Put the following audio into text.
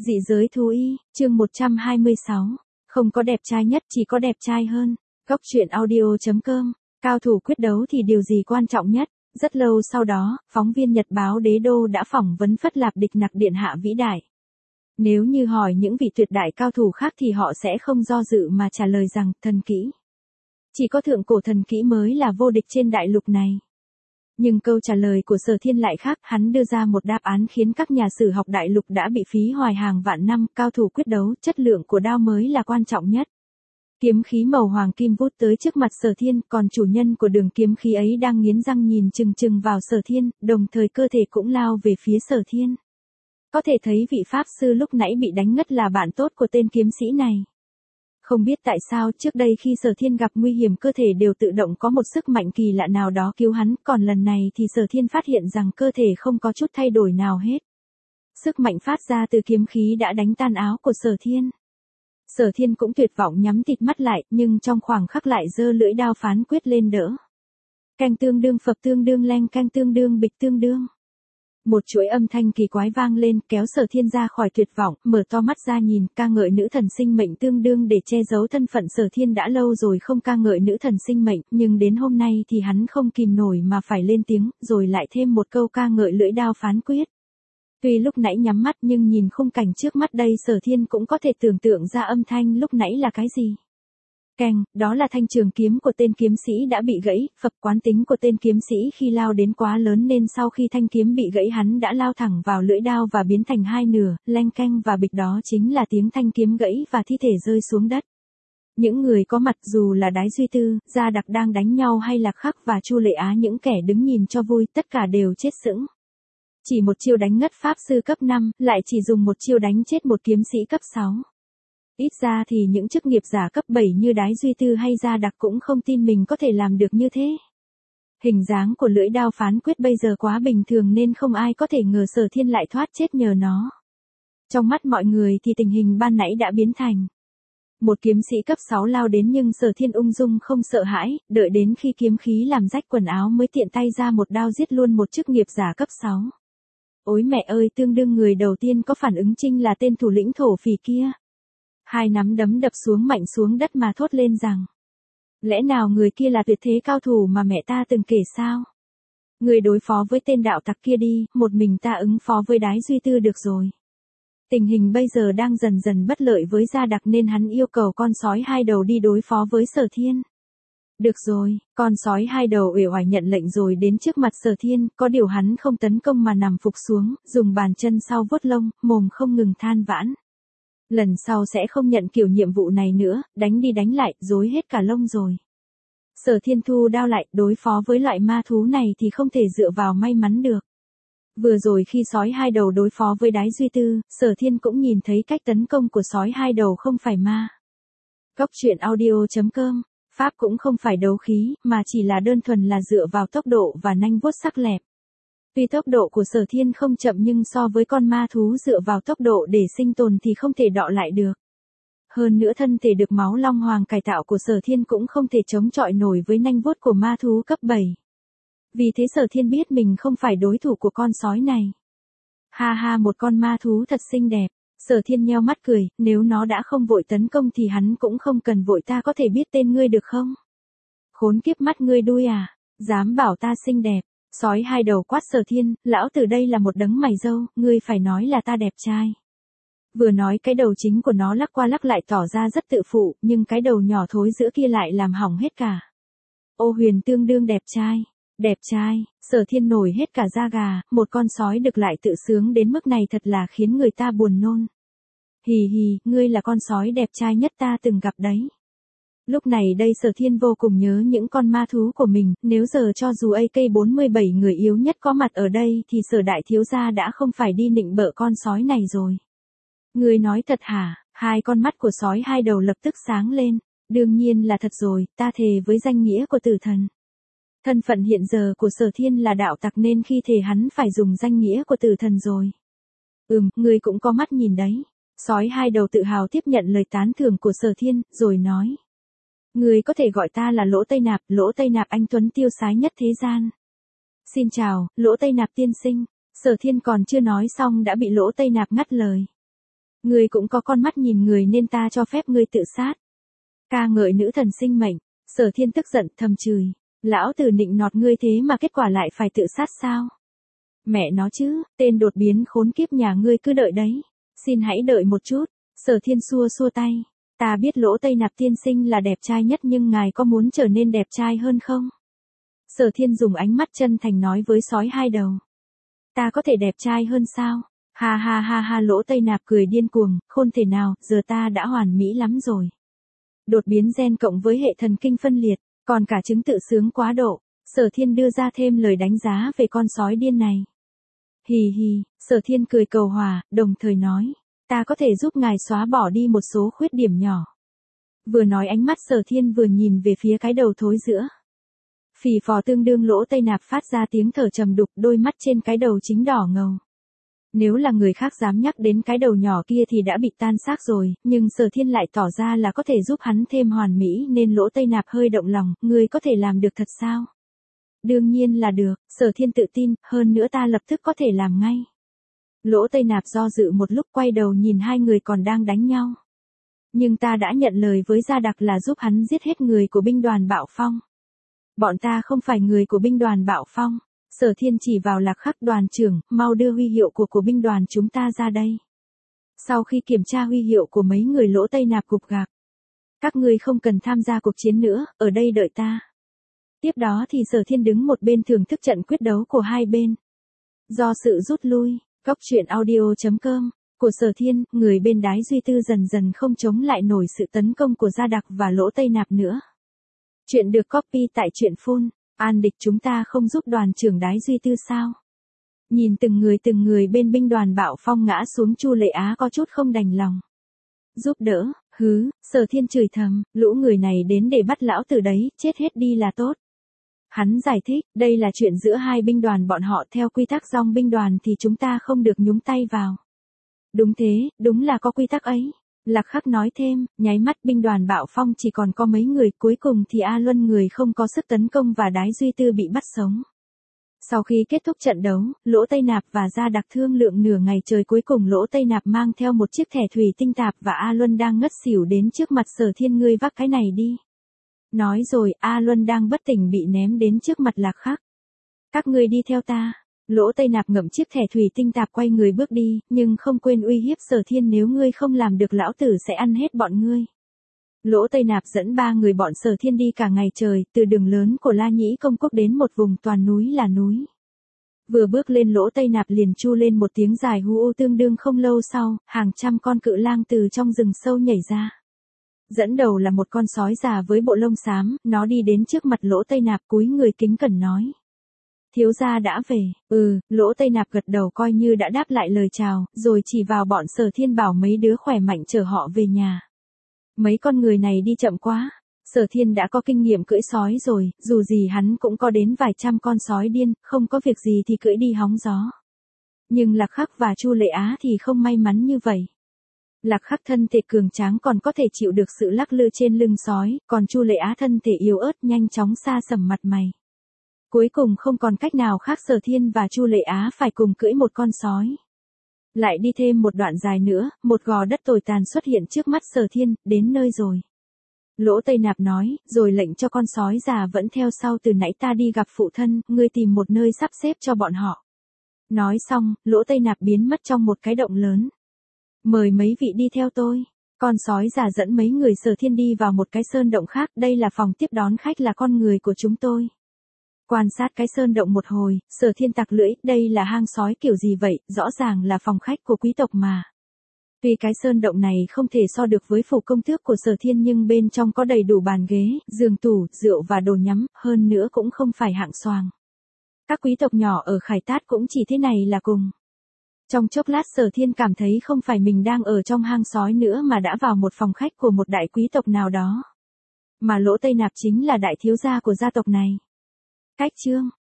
Dị giới thú y, chương 126. Không có đẹp trai nhất, chỉ có đẹp trai hơn. Góc truyện audio.com. Cao thủ quyết đấu thì điều gì quan trọng nhất? Rất lâu sau đó, phóng viên Nhật báo Đế Đô đã phỏng vấn Phất Lạp Địch Nặc điện hạ vĩ đại. Nếu như hỏi những vị tuyệt đại cao thủ khác thì họ sẽ không do dự mà trả lời rằng thần kỹ. Chỉ có thượng cổ thần kỹ mới là vô địch trên đại lục này. Nhưng câu trả lời của Sở Thiên lại khác, hắn đưa ra một đáp án khiến các nhà sử học đại lục đã bị phí hoài hàng vạn năm, cao thủ quyết đấu, chất lượng của đao mới là quan trọng nhất. Kiếm khí màu hoàng kim vút tới trước mặt Sở Thiên, còn chủ nhân của đường kiếm khí ấy đang nghiến răng nhìn chừng chừng vào Sở Thiên, đồng thời cơ thể cũng lao về phía Sở Thiên. Có thể thấy vị pháp sư lúc nãy bị đánh ngất là bạn tốt của tên kiếm sĩ này. Không biết tại sao trước đây khi Sở Thiên gặp nguy hiểm cơ thể đều tự động có một sức mạnh kỳ lạ nào đó cứu hắn, còn lần này thì Sở Thiên phát hiện rằng cơ thể không có chút thay đổi nào hết. Sức mạnh phát ra từ kiếm khí đã đánh tan áo của Sở Thiên. Sở Thiên cũng tuyệt vọng nhắm tịt mắt lại, nhưng trong khoảng khắc lại giơ lưỡi đao phán quyết lên đỡ. Canh tương đương phập tương đương leng canh tương đương bịch tương đương. Một chuỗi âm thanh kỳ quái vang lên, kéo Sở Thiên ra khỏi tuyệt vọng, mở to mắt ra nhìn, ca ngợi nữ thần sinh mệnh tương đương để che giấu thân phận. Sở Thiên đã lâu rồi không ca ngợi nữ thần sinh mệnh, nhưng đến hôm nay thì hắn không kìm nổi mà phải lên tiếng, rồi lại thêm một câu ca ngợi lưỡi đao phán quyết. Tuy lúc nãy nhắm mắt nhưng nhìn khung cảnh trước mắt đây Sở Thiên cũng có thể tưởng tượng ra âm thanh lúc nãy là cái gì. Keng, đó là thanh trường kiếm của tên kiếm sĩ đã bị gãy, phập quán tính của tên kiếm sĩ khi lao đến quá lớn nên sau khi thanh kiếm bị gãy hắn đã lao thẳng vào lưỡi đao và biến thành hai nửa, leng keng và bịch, đó chính là tiếng thanh kiếm gãy và thi thể rơi xuống đất. Những người có mặt dù là Đái Duy Tư, Gia Đặc đang đánh nhau hay Lạc Khắc và Chu Lệ Á những kẻ đứng nhìn cho vui, tất cả đều chết sững. Chỉ một chiêu đánh ngất pháp sư cấp 5, lại chỉ dùng một chiêu đánh chết một kiếm sĩ cấp 6. Ít ra thì những chức nghiệp giả cấp 7 như Đái Duy Tư hay Gia Đặc cũng không tin mình có thể làm được như thế. Hình dáng của lưỡi đao phán quyết bây giờ quá bình thường nên không ai có thể ngờ Sở Thiên lại thoát chết nhờ nó. Trong mắt mọi người thì tình hình ban nãy đã biến thành một kiếm sĩ cấp 6 lao đến nhưng Sở Thiên ung dung không sợ hãi, đợi đến khi kiếm khí làm rách quần áo mới tiện tay ra một đao giết luôn một chức nghiệp giả cấp 6. Ôi mẹ ơi, tương đương người đầu tiên có phản ứng chính là tên thủ lĩnh thổ phỉ kia. Hai nắm đấm đập xuống mạnh xuống đất mà thốt lên rằng: lẽ nào người kia là tuyệt thế cao thủ mà mẹ ta từng kể sao? Người đối phó với tên đạo tặc kia đi, một mình ta ứng phó với Đái Duy Tư được rồi. Tình hình bây giờ đang dần dần bất lợi với Gia Đặc nên hắn yêu cầu con sói hai đầu đi đối phó với Sở Thiên. Được rồi, con sói hai đầu uể oải nhận lệnh rồi đến trước mặt Sở Thiên, có điều hắn không tấn công mà nằm phục xuống, dùng bàn chân sau vuốt lông, mồm không ngừng than vãn. Lần sau sẽ không nhận kiểu nhiệm vụ này nữa, đánh đi đánh lại, rối hết cả lông rồi. Sở Thiên thu đao lại, đối phó với loại ma thú này thì không thể dựa vào may mắn được. Vừa rồi khi sói hai đầu đối phó với Đái Duy Tư, Sở Thiên cũng nhìn thấy cách tấn công của sói hai đầu không phải ma. Góc truyện audio.com. Pháp cũng không phải đấu khí, mà chỉ là đơn thuần là dựa vào tốc độ và nanh vuốt sắc lẹm. Tuy tốc độ của Sở Thiên không chậm nhưng so với con ma thú dựa vào tốc độ để sinh tồn thì không thể đọ lại được. Hơn nữa thân thể được máu long hoàng cải tạo của Sở Thiên cũng không thể chống chọi nổi với nanh vuốt của ma thú cấp 7. Vì thế Sở Thiên biết mình không phải đối thủ của con sói này. Ha ha, một con ma thú thật xinh đẹp. Sở Thiên nheo mắt cười, nếu nó đã không vội tấn công thì hắn cũng không cần vội. Ta có thể biết tên ngươi được không? Khốn kiếp, mắt ngươi đuôi à? Dám bảo ta xinh đẹp? Sói hai đầu quát Sở Thiên, lão tử đây là một đấng mày râu, ngươi phải nói là ta đẹp trai. Vừa nói cái đầu chính của nó lắc qua lắc lại tỏ ra rất tự phụ, nhưng cái đầu nhỏ thối giữa kia lại làm hỏng hết cả. Ô Huyền tương đương đẹp trai. Đẹp trai, Sở Thiên nổi hết cả da gà, một con sói đực lại tự sướng đến mức này thật là khiến người ta buồn nôn. Hì hì, ngươi là con sói đẹp trai nhất ta từng gặp đấy. Lúc này đây Sở Thiên vô cùng nhớ những con ma thú của mình, nếu giờ cho dù AK-47 người yếu nhất có mặt ở đây thì Sở đại thiếu gia đã không phải đi nịnh bợ con sói này rồi. Ngươi nói thật hả? Hai con mắt của sói hai đầu lập tức sáng lên. Đương nhiên là thật rồi, ta thề với danh nghĩa của tử thần. Thân phận hiện giờ của Sở Thiên là đạo tặc nên khi thề hắn phải dùng danh nghĩa của tử thần rồi. Ngươi cũng có mắt nhìn đấy. Sói hai đầu tự hào tiếp nhận lời tán thưởng của Sở Thiên, rồi nói: ngươi có thể gọi ta là Lỗ Tây Nạp anh tuấn tiêu sái nhất thế gian. Xin chào, Lỗ Tây Nạp tiên sinh. Sở Thiên còn chưa nói xong đã bị Lỗ Tây Nạp ngắt lời. Ngươi cũng có con mắt nhìn người nên ta cho phép ngươi tự sát. Ca ngợi nữ thần sinh mệnh, Sở Thiên tức giận thầm chửi. Lão tử nịnh nọt ngươi thế mà kết quả lại phải tự sát sao? Mẹ nó chứ, tên đột biến khốn kiếp nhà ngươi cứ đợi đấy. Xin hãy đợi một chút. Sở Thiên xua xua tay. Ta biết Lỗ Tây Nạp tiên sinh là đẹp trai nhất nhưng ngài có muốn trở nên đẹp trai hơn không? Sở Thiên dùng ánh mắt chân thành nói với sói hai đầu. Ta có thể đẹp trai hơn sao? Ha ha ha ha, Lỗ Tây Nạp cười điên cuồng, khôn thể nào, giờ ta đã hoàn mỹ lắm rồi. Đột biến gen cộng với hệ thần kinh phân liệt, còn cả chứng tự sướng quá độ. Sở Thiên đưa ra thêm lời đánh giá về con sói điên này. Hì hì, Sở Thiên cười cầu hòa, đồng thời nói, ta có thể giúp ngài xóa bỏ đi một số khuyết điểm nhỏ. Vừa nói ánh mắt Sở Thiên vừa nhìn về phía cái đầu thối giữa. Phì phò tương đương, Lỗ Tây Nạp phát ra tiếng thở trầm đục, đôi mắt trên cái đầu chính đỏ ngầu. Nếu là người khác dám nhắc đến cái đầu nhỏ kia thì đã bị tan xác rồi, nhưng Sở Thiên lại tỏ ra là có thể giúp hắn thêm hoàn mỹ nên Lỗ Tây Nạp hơi động lòng, ngươi có thể làm được thật sao? Đương nhiên là được, Sở Thiên tự tin, hơn nữa ta lập tức có thể làm ngay. Lỗ Tây Nạp do dự một lúc quay đầu nhìn hai người còn đang đánh nhau. Nhưng ta đã nhận lời với Gia Đặc là giúp hắn giết hết người của binh đoàn Bạo Phong. Bọn ta không phải người của binh đoàn Bạo Phong. Sở Thiên chỉ vào Lạc Khắc, đoàn trưởng, mau đưa huy hiệu của binh đoàn chúng ta ra đây. Sau khi kiểm tra huy hiệu của mấy người, Lỗ Tây Nạp gục gạc. Các ngươi không cần tham gia cuộc chiến nữa, ở đây đợi ta. Tiếp đó thì Sở Thiên đứng một bên thưởng thức trận quyết đấu của hai bên. Do sự rút lui, góc truyện audio.com của Sở Thiên, người bên Đái Duy Tư dần dần không chống lại nổi sự tấn công của Gia Đặc và Lỗ Tây Nạp nữa. Chuyện được copy tại truyện Phun. An địch, chúng ta không giúp đoàn trưởng Đái Duy Tư sao? Nhìn từng người bên binh đoàn Bạo Phong ngã xuống, Chu Lệ Á có chút không đành lòng. Giúp đỡ, hứ, Sở Thiên chửi thầm, lũ người này đến để bắt lão tử đấy, chết hết đi là tốt. Hắn giải thích, đây là chuyện giữa hai binh đoàn bọn họ, theo quy tắc dòng binh đoàn thì chúng ta không được nhúng tay vào. Đúng thế, đúng là có quy tắc ấy. Lạc Khắc nói thêm, nháy mắt binh đoàn Bạo Phong chỉ còn có mấy người, cuối cùng thì A Luân người không có sức tấn công và Đái Duy Tư bị bắt sống. Sau khi kết thúc trận đấu, Lỗ Tây Nạp và Gia Đặc thương lượng nửa ngày trời, cuối cùng Lỗ Tây Nạp mang theo một chiếc thẻ thủy tinh tạp và A Luân đang ngất xỉu đến trước mặt Sở Thiên, ngươi vác cái này đi. Nói rồi, A Luân đang bất tỉnh bị ném đến trước mặt Lạc Khắc. Các ngươi đi theo ta. Lỗ Tây Nạp ngậm chiếc thẻ thủy tinh tạp quay người bước đi, nhưng không quên uy hiếp Sở Thiên, nếu ngươi không làm được lão tử sẽ ăn hết bọn ngươi. Lỗ Tây Nạp dẫn ba người bọn Sở Thiên đi cả ngày trời, từ đường lớn của La Nhĩ Công Quốc đến một vùng toàn núi là núi. Vừa bước lên, Lỗ Tây Nạp liền chu lên một tiếng dài hu u, tương đương không lâu sau, hàng trăm con cự lang từ trong rừng sâu nhảy ra. Dẫn đầu là một con sói già với bộ lông xám, nó đi đến trước mặt Lỗ Tây Nạp, cúi người kính cẩn nói. Thiếu gia đã về. Lỗ Tây Nạp gật đầu coi như đã đáp lại lời chào, rồi chỉ vào bọn Sở Thiên bảo mấy đứa khỏe mạnh chở họ về nhà. Mấy con người này đi chậm quá. Sở Thiên đã có kinh nghiệm cưỡi sói rồi, dù gì hắn cũng có đến vài trăm con sói điên, không có việc gì thì cưỡi đi hóng gió. Nhưng Lạc Khắc và Chu Lệ Á thì không may mắn như vậy. Lạc Khắc thân thể cường tráng còn có thể chịu được sự lắc lư trên lưng sói, còn Chu Lệ Á thân thể yếu ớt nhanh chóng sa sầm mặt mày. Cuối cùng không còn cách nào khác, Sở Thiên và Chu Lệ Á phải cùng cưỡi một con sói. Lại đi thêm một đoạn dài nữa, một gò đất tồi tàn xuất hiện trước mắt Sở Thiên, đến nơi rồi. Lỗ Tây Nạp nói, rồi lệnh cho con sói già vẫn theo sau, từ nãy ta đi gặp phụ thân, ngươi tìm một nơi sắp xếp cho bọn họ. Nói xong, Lỗ Tây Nạp biến mất trong một cái động lớn. Mời mấy vị đi theo tôi. Con sói già dẫn mấy người Sở Thiên đi vào một cái sơn động khác, đây là phòng tiếp đón khách là con người của chúng tôi. Quan sát cái sơn động một hồi, Sở Thiên tặc lưỡi, đây là hang sói kiểu gì vậy, rõ ràng là phòng khách của quý tộc mà. Tuy cái sơn động này không thể so được với phủ công tước của Sở Thiên, nhưng bên trong có đầy đủ bàn ghế, giường tủ, rượu và đồ nhắm, hơn nữa cũng không phải hạng xoàng. Các quý tộc nhỏ ở Khải Tát cũng chỉ thế này là cùng. Trong chốc lát Sở Thiên cảm thấy không phải mình đang ở trong hang sói nữa mà đã vào một phòng khách của một đại quý tộc nào đó. Mà Lỗ Tây Nạp chính là đại thiếu gia của gia tộc này. Cách chương